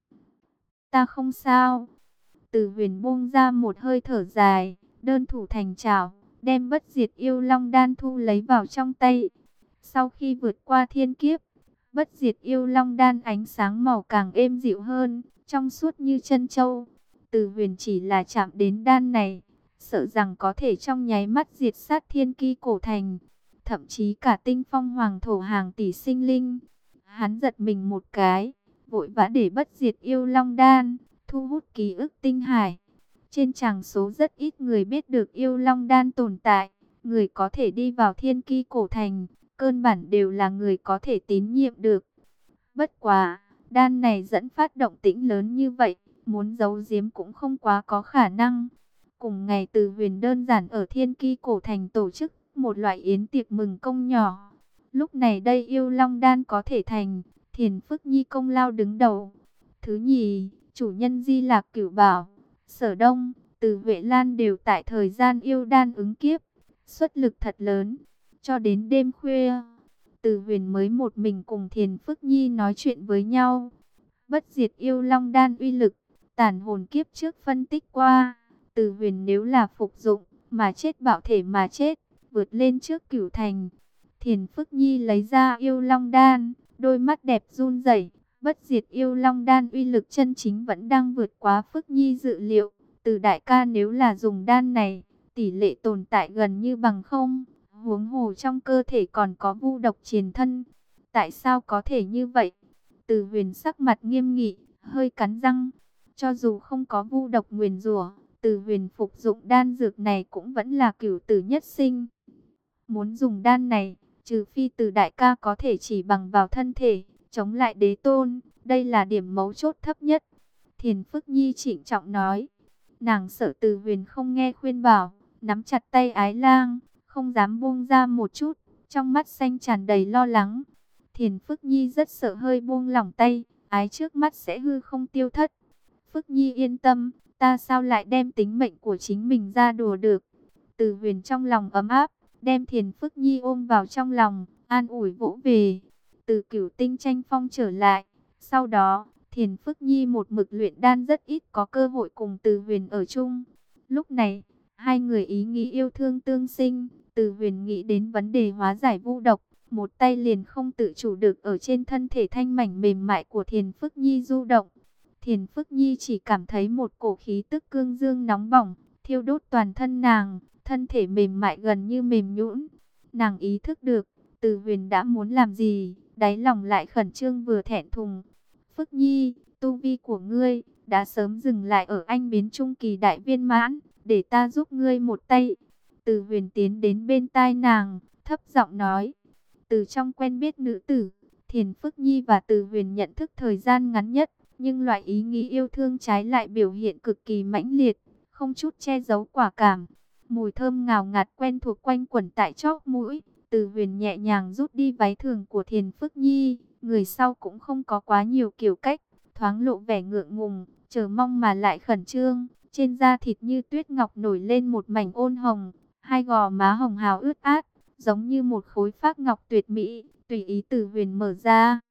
Ta không sao. Từ Huyền buông ra một hơi thở dài, đơn thủ thành chảo, đem bất diệt yêu long đan thu lấy vào trong tay. Sau khi vượt qua thiên kiếp, bất diệt yêu long đan ánh sáng màu càng êm dịu hơn, trong suốt như chân châu. Từ Huyền chỉ là chạm đến đan này, sợ rằng có thể trong nháy mắt diệt sát thiên ki cổ thành, thậm chí cả tinh phong hoàng thổ hàng tỷ sinh linh. Hắn giật mình một cái, vội vã để bất diệt yêu long đan thu hút ký ức tinh hải. Trên tràng số rất ít người biết được yêu long đan tồn tại, người có thể đi vào thiên ki cổ thành, cơ bản đều là người có thể tín nhiệm được. Bất quá, đan này dẫn phát động tĩnh lớn như vậy, muốn giấu giếm cũng không quá có khả năng. Cùng ngày Từ Huyền đơn giản ở thiên ki cổ thành tổ chức một loại yến tiệc mừng công nhỏ. Lúc này đây yêu long đan có thể thành, Thiền Phức Nhi công lao đứng đầu. Thứ nhì, chủ nhân Di Lạc Cửu Bảo, Sở Đông, Từ Huệ Lan đều tại thời gian yêu đan ứng kiếp, xuất lực thật lớn. Cho đến đêm khuya, Từ Huyền mới một mình cùng Thiền Phức Nhi nói chuyện với nhau. Bất diệt yêu long đan uy lực, tàn hồn kiếp trước phân tích qua. Từ Huyền nếu là phục dụng, mà chết bạo thể mà chết, vượt lên trước cửu thành. Thiền Phức Nhi lấy ra yêu long đan, đôi mắt đẹp run rẩy. Bất diệt yêu long đan uy lực chân chính vẫn đang vượt quá Phức Nhi dự liệu. Từ đại ca nếu là dùng đan này, tỷ lệ tồn tại gần như bằng không. Huống hồ trong cơ thể còn có vu độc triền thân. Tại sao có thể như vậy? Từ Huyền sắc mặt nghiêm nghị, hơi cắn răng. Cho dù không có vu độc nguyền rủa, Từ Huyền phục dụng đan dược này cũng vẫn là cửu tử nhất sinh. Muốn dùng đan này, trừ phi Từ đại ca có thể chỉ bằng vào thân thể, chống lại đế tôn, đây là điểm mấu chốt thấp nhất. Thiền Phức Nhi trịnh trọng nói. Nàng sợ Từ Huyền không nghe khuyên bảo, nắm chặt tay Ái Lang, không dám buông ra một chút, trong mắt xanh tràn đầy lo lắng. Thiền Phức Nhi rất sợ hơi buông lỏng tay, ái trước mắt sẽ hư không tiêu thất. Phức Nhi yên tâm, ta sao lại đem tính mệnh của chính mình ra đùa được. Từ Huyền trong lòng ấm áp, đem Thiền Phức Nhi ôm vào trong lòng, an ủi vỗ về. Từ Cửu Tinh tranh phong trở lại, sau đó, Thiền Phức Nhi một mực luyện đan rất ít có cơ hội cùng Từ Huyền ở chung. Lúc này, hai người ý nghĩ yêu thương tương sinh, Từ Huyền nghĩ đến vấn đề hóa giải vu độc, một tay liền không tự chủ được ở trên thân thể thanh mảnh mềm mại của Thiền Phức Nhi du động. Thiền Phức Nhi chỉ cảm thấy một cổ khí tức cương dương nóng bỏng, thiêu đốt toàn thân nàng, thân thể mềm mại gần như mềm nhũn. Nàng ý thức được, Từ Huyền đã muốn làm gì, đáy lòng lại khẩn trương vừa thẹn thùng. Phức Nhi, tu vi của ngươi đã sớm dừng lại ở anh biến trung kỳ đại viên mãn, để ta giúp ngươi một tay. Từ Huyền tiến đến bên tai nàng, thấp giọng nói. Từ trong quen biết nữ tử, Thiền Phức Nhi và Từ Huyền nhận thức thời gian ngắn nhất, nhưng loại ý nghĩ yêu thương trái lại biểu hiện cực kỳ mãnh liệt, không chút che giấu quả cảm. Mùi thơm ngào ngạt quen thuộc quanh quẩn tại chóp mũi. Từ Huyền nhẹ nhàng rút đi váy thường của Thiền Phức Nhi, người sau cũng không có quá nhiều kiểu cách, thoáng lộ vẻ ngượng ngùng, chờ mong mà lại khẩn trương. Trên da thịt như tuyết ngọc nổi lên một mảnh ôn hồng, hai gò má hồng hào ướt át, giống như một khối phác ngọc tuyệt mỹ, tùy ý Từ Huyền mở ra.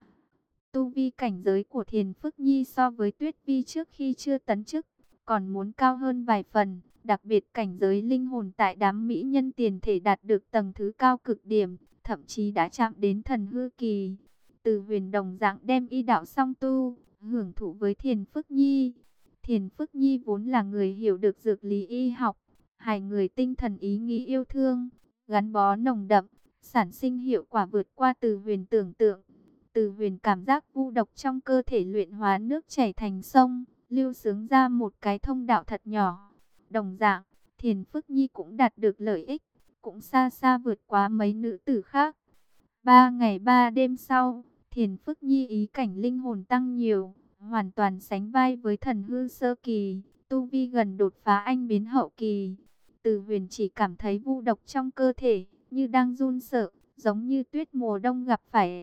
Tu vi cảnh giới của Thiền Phức Nhi so với Tuyết Vi trước khi chưa tấn chức, còn muốn cao hơn vài phần, đặc biệt cảnh giới linh hồn tại đám mỹ nhân tiền thể đạt được tầng thứ cao cực điểm, thậm chí đã chạm đến thần hư kỳ. Từ Huyền đồng dạng đem y đạo song tu, hưởng thụ với Thiền Phức Nhi. Thiền Phức Nhi vốn là người hiểu được dược lý y học, hai người tinh thần ý nghĩ yêu thương, gắn bó nồng đậm, sản sinh hiệu quả vượt qua Từ Huyền tưởng tượng. Từ Huyền cảm giác vu độc trong cơ thể luyện hóa nước chảy thành sông, lưu xướng ra một cái thông đạo thật nhỏ. Đồng dạng, Thiền Phức Nhi cũng đạt được lợi ích, cũng xa xa vượt quá mấy nữ tử khác. Ba ngày ba đêm sau, Thiền Phức Nhi ý cảnh linh hồn tăng nhiều, hoàn toàn sánh vai với thần hư sơ kỳ, tu vi gần đột phá anh biến hậu kỳ. Từ Huyền chỉ cảm thấy vu độc trong cơ thể như đang run sợ, giống như tuyết mùa đông gặp phải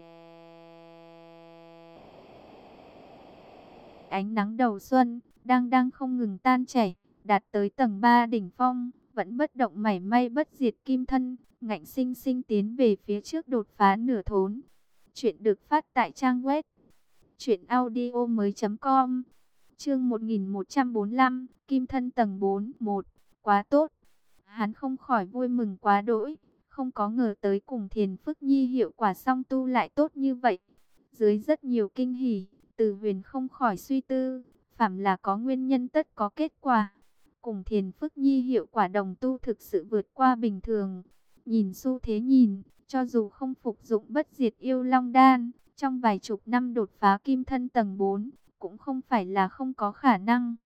ánh nắng đầu xuân, đang đang không ngừng tan chảy, đạt tới tầng ba đỉnh phong, vẫn bất động mảy may bất diệt kim thân, ngạnh sinh sinh tiến về phía trước đột phá nửa thốn. Chuyện được phát tại trang web truyện audio mới.com. Chương một nghìn một trăm bốn mươi lăm, Kim thân tầng bốn, một. Quá tốt. Hắn không khỏi vui mừng quá đỗi, không có ngờ tới cùng Thiền Phức Nhi hiệu quả song tu lại tốt như vậy. Dưới rất nhiều kinh hỉ, Từ Huyền không khỏi suy tư, phàm là có nguyên nhân tất có kết quả. Cùng Thiền Phức Nhi hiệu quả đồng tu thực sự vượt qua bình thường. Nhìn xu thế nhìn, cho dù không phục dụng bất diệt yêu long đan, trong vài chục năm đột phá kim thân tầng bốn, cũng không phải là không có khả năng.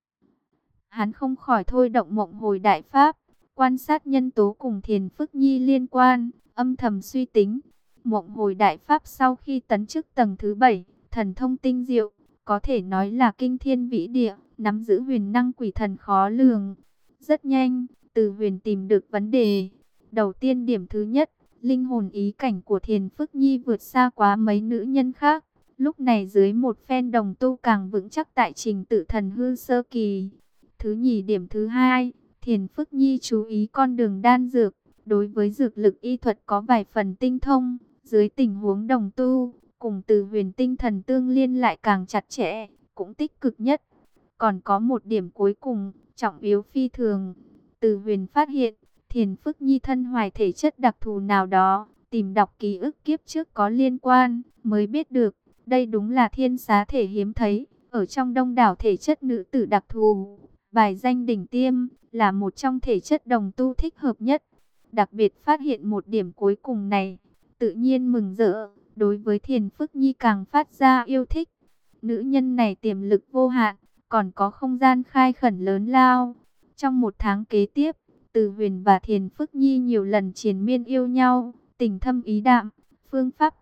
Hắn không khỏi thôi động mộng hồi đại pháp, quan sát nhân tố cùng Thiền Phức Nhi liên quan, âm thầm suy tính. Mộng hồi đại pháp sau khi tấn chức tầng thứ bảy, thần thông tinh diệu, có thể nói là kinh thiên vĩ địa, nắm giữ huyền năng quỷ thần khó lường. Rất nhanh, Từ Huyền tìm được vấn đề. Đầu tiên, điểm thứ nhất, linh hồn ý cảnh của Thiền Phức Nhi vượt xa quá mấy nữ nhân khác. Lúc này dưới một phen đồng tu càng vững chắc tại trình tự thần hư sơ kỳ. Thứ nhì, điểm thứ hai, Thiền Phức Nhi chú ý con đường đan dược, đối với dược lực y thuật có vài phần tinh thông. Dưới tình huống đồng tu, cùng Từ Huyền tinh thần tương liên lại càng chặt chẽ, cũng tích cực nhất. Còn có một điểm cuối cùng, trọng yếu phi thường. Từ Huyền phát hiện, Thiền Phức Nhi thân hoài thể chất đặc thù nào đó, tìm đọc ký ức kiếp trước có liên quan, mới biết được, đây đúng là thiên xá thể hiếm thấy, ở trong đông đảo thể chất nữ tử đặc thù. Bài danh đỉnh tiêm, là một trong thể chất đồng tu thích hợp nhất. Đặc biệt phát hiện một điểm cuối cùng này, tự nhiên mừng rỡ, đối với Thiền Phức Nhi càng phát ra yêu thích. Nữ nhân này tiềm lực vô hạn, còn có không gian khai khẩn lớn lao. Trong một tháng kế tiếp, Từ Huyền và Thiền Phức Nhi nhiều lần triền miên yêu nhau, tình thâm ý đạm, phương pháp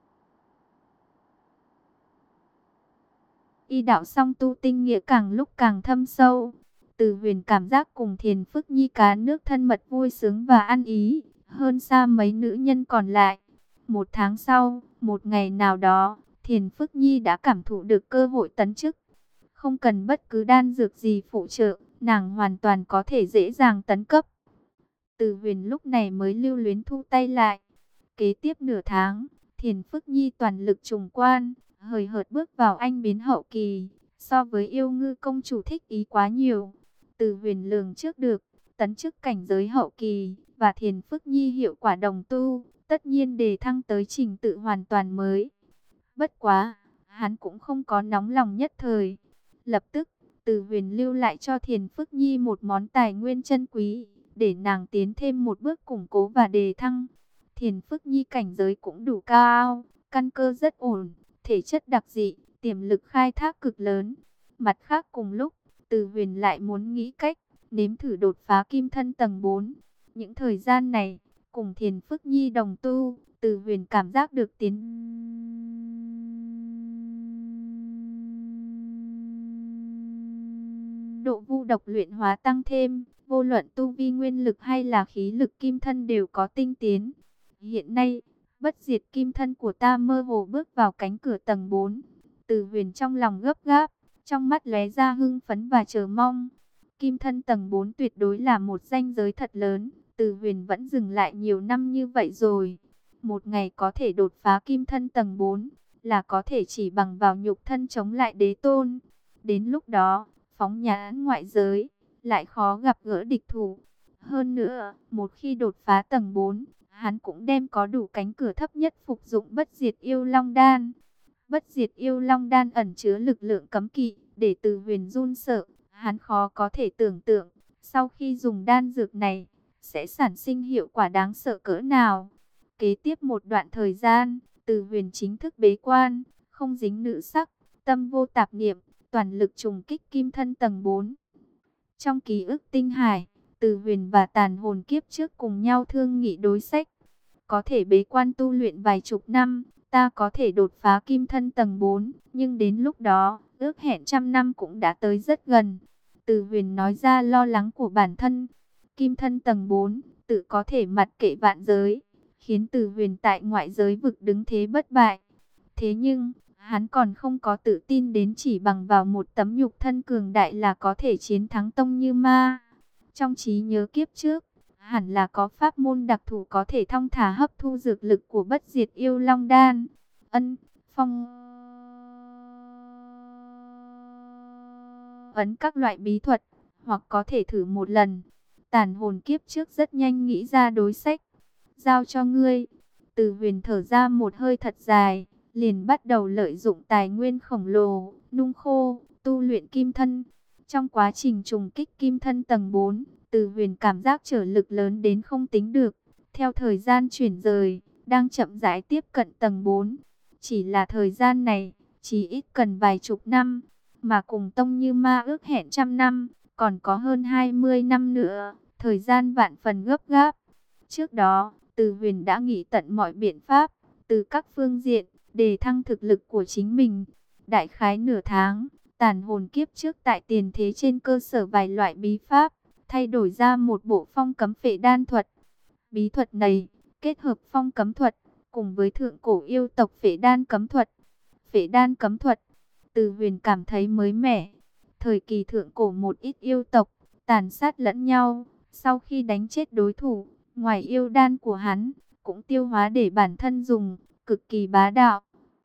y đạo song tu tinh nghĩa càng lúc càng thâm sâu. Từ Huyền cảm giác cùng Thiền Phức Nhi cá nước thân mật vui sướng và ăn ý, hơn xa mấy nữ nhân còn lại. Một tháng sau, một ngày nào đó, Thiền Phức Nhi đã cảm thụ được cơ hội tấn chức. Không cần bất cứ đan dược gì phụ trợ, nàng hoàn toàn có thể dễ dàng tấn cấp. Từ Huyền lúc này mới lưu luyến thu tay lại. Kế tiếp nửa tháng, Thiền Phức Nhi toàn lực trùng quan, hời hợt bước vào anh biến hậu kỳ, so với Yêu Ngư công chủ thích ý quá nhiều. Từ Huyền lường trước được, tấn chức cảnh giới hậu kỳ, và Thiền Phức Nhi hiệu quả đồng tu, tất nhiên đề thăng tới trình tự hoàn toàn mới. Bất quá, hắn cũng không có nóng lòng nhất thời. Lập tức, Từ Huyền lưu lại cho Thiền Phức Nhi một món tài nguyên chân quý, để nàng tiến thêm một bước củng cố và đề thăng. Thiền Phức Nhi cảnh giới cũng đủ cao, căn cơ rất ổn, thể chất đặc dị, tiềm lực khai thác cực lớn. Mặt khác cùng lúc, Từ Huyền lại muốn nghĩ cách nếm thử đột phá kim thân tầng bốn. Những thời gian này, cùng Thiền Phức Nhi đồng tu, Từ Huyền cảm giác được tiến độ vu độc luyện hóa tăng thêm, vô luận tu vi nguyên lực hay là khí lực kim thân đều có tinh tiến. Hiện nay, bất diệt kim thân của ta mơ hồ bước vào cánh cửa tầng bốn. Từ Huyền trong lòng gấp gáp, trong mắt lóe ra hưng phấn và chờ mong. Kim thân tầng bốn tuyệt đối là một ranh giới thật lớn. Từ Huyền vẫn dừng lại nhiều năm như vậy rồi. Một ngày có thể đột phá kim thân tầng bốn, là có thể chỉ bằng vào nhục thân chống lại đế tôn. Đến lúc đó, phóng nhãn ngoại giới, lại khó gặp gỡ địch thủ. Hơn nữa, một khi đột phá tầng bốn, hắn cũng đem có đủ cánh cửa thấp nhất phục dụng bất diệt yêu long đan. Bất diệt yêu long đan ẩn chứa lực lượng cấm kỵ, để Từ Huyền run sợ. Hắn khó có thể tưởng tượng, sau khi dùng đan dược này, sẽ sản sinh hiệu quả đáng sợ cỡ nào. Kế tiếp một đoạn thời gian, Từ Huyền chính thức bế quan, không dính nữ sắc, tâm vô tạp niệm, toàn lực trùng kích kim thân tầng bốn. Trong ký ức tinh hải, Từ Huyền và tàn hồn kiếp trước cùng nhau thương nghị đối sách. Có thể bế quan tu luyện vài chục năm, ta có thể đột phá kim thân tầng bốn, nhưng đến lúc đó, ước hẹn trăm năm cũng đã tới rất gần. Từ Huyền nói ra lo lắng của bản thân. Kim thân tầng bốn, tự có thể mặt kệ vạn giới, khiến Từ Huyền tại ngoại giới vực đứng thế bất bại. Thế nhưng, hắn còn không có tự tin đến chỉ bằng vào một tấm nhục thân cường đại là có thể chiến thắng Tông Như Ma. Trong trí nhớ kiếp trước, hẳn là có pháp môn đặc thù có thể thong thả hấp thu dược lực của bất diệt yêu long đan. Ân, phong ấn các loại bí thuật, hoặc có thể thử một lần. Tàn hồn kiếp trước rất nhanh nghĩ ra đối sách. Giao cho ngươi. Từ Huyền thở ra một hơi thật dài, liền bắt đầu lợi dụng tài nguyên khổng lồ, nung khô, tu luyện kim thân. Trong quá trình trùng kích kim thân tầng bốn, Từ Huyền cảm giác trở lực lớn đến không tính được. Theo thời gian chuyển rời, đang chậm rãi tiếp cận tầng bốn. Chỉ là thời gian này, chỉ ít cần vài chục năm, mà cùng Tông Như Ma ước hẹn trăm năm, còn có hơn hai mươi năm nữa, thời gian vạn phần gấp gáp. Trước đó, Từ Huyền đã nghĩ tận mọi biện pháp, từ các phương diện, để thăng thực lực của chính mình. Đại khái nửa tháng, tàn hồn kiếp trước tại tiền thế trên cơ sở vài loại bí pháp, thay đổi ra một bộ phong cấm phệ đan thuật. Bí thuật này, kết hợp phong cấm thuật, cùng với thượng cổ yêu tộc phệ đan cấm thuật. Phệ đan cấm thuật, Từ Huyền cảm thấy mới mẻ. Thời kỳ thượng cổ một ít yêu tộc, tàn sát lẫn nhau, sau khi đánh chết đối thủ, ngoài yêu đan của hắn, cũng tiêu hóa để bản thân dùng, cực kỳ bá đạo.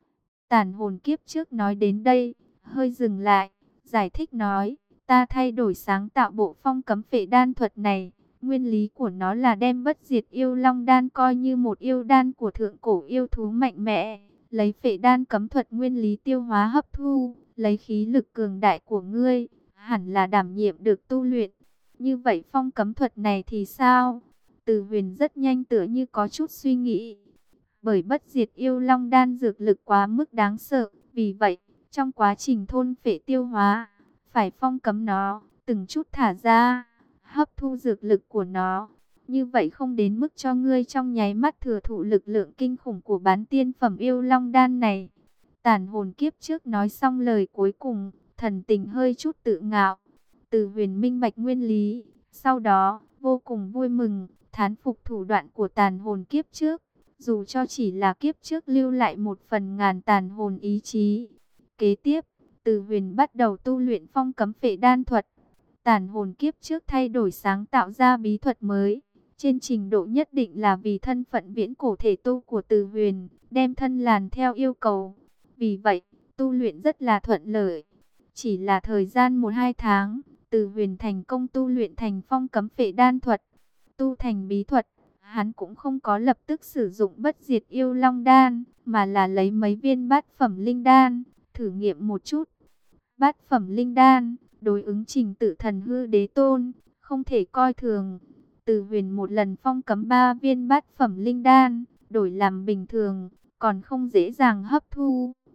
Tàn hồn kiếp trước nói đến đây, hơi dừng lại, giải thích nói, ta thay đổi sáng tạo bộ phong cấm phệ đan thuật này. Nguyên lý của nó là đem bất diệt yêu long đan coi như một yêu đan của thượng cổ yêu thú mạnh mẽ, lấy phệ đan cấm thuật nguyên lý tiêu hóa hấp thu, lấy khí lực cường đại của ngươi, hẳn là đảm nhiệm được tu luyện. Như vậy phong cấm thuật này thì sao? Từ Huyền rất nhanh tựa như có chút suy nghĩ. Bởi bất diệt yêu long đan dược lực quá mức đáng sợ, vì vậy, trong quá trình thôn phệ tiêu hóa, phải phong cấm nó, từng chút thả ra, hấp thu dược lực của nó. Như vậy không đến mức cho ngươi trong nháy mắt thừa thụ lực lượng kinh khủng của bán tiên phẩm yêu long đan này. Tàn hồn kiếp trước nói xong lời cuối cùng, thần tình hơi chút tự ngạo. Từ Huyền minh bạch nguyên lý, sau đó, vô cùng vui mừng, thán phục thủ đoạn của tàn hồn kiếp trước. Dù cho chỉ là kiếp trước lưu lại một phần ngàn tàn hồn ý chí. Kế tiếp, Từ Huyền bắt đầu tu luyện phong cấm phệ đan thuật. Tàn hồn kiếp trước thay đổi sáng tạo ra bí thuật mới. Trên trình độ nhất định là vì thân phận viễn cổ thể tu của Từ Huyền, đem thân làn theo yêu cầu. Vì vậy, tu luyện rất là thuận lợi. Chỉ là thời gian một hai tháng, Từ Huyền thành công tu luyện thành phong cấm phệ đan thuật. Tu thành bí thuật, hắn cũng không có lập tức sử dụng bất diệt yêu long đan, mà là lấy mấy viên bát phẩm linh đan, thử nghiệm một chút. Bát phẩm linh đan, đối ứng trình tự thần hư đế tôn, không thể coi thường. Từ Huyền một lần phong cấm ba viên bát phẩm linh đan, đổi làm bình thường, còn không dễ dàng hấp thu.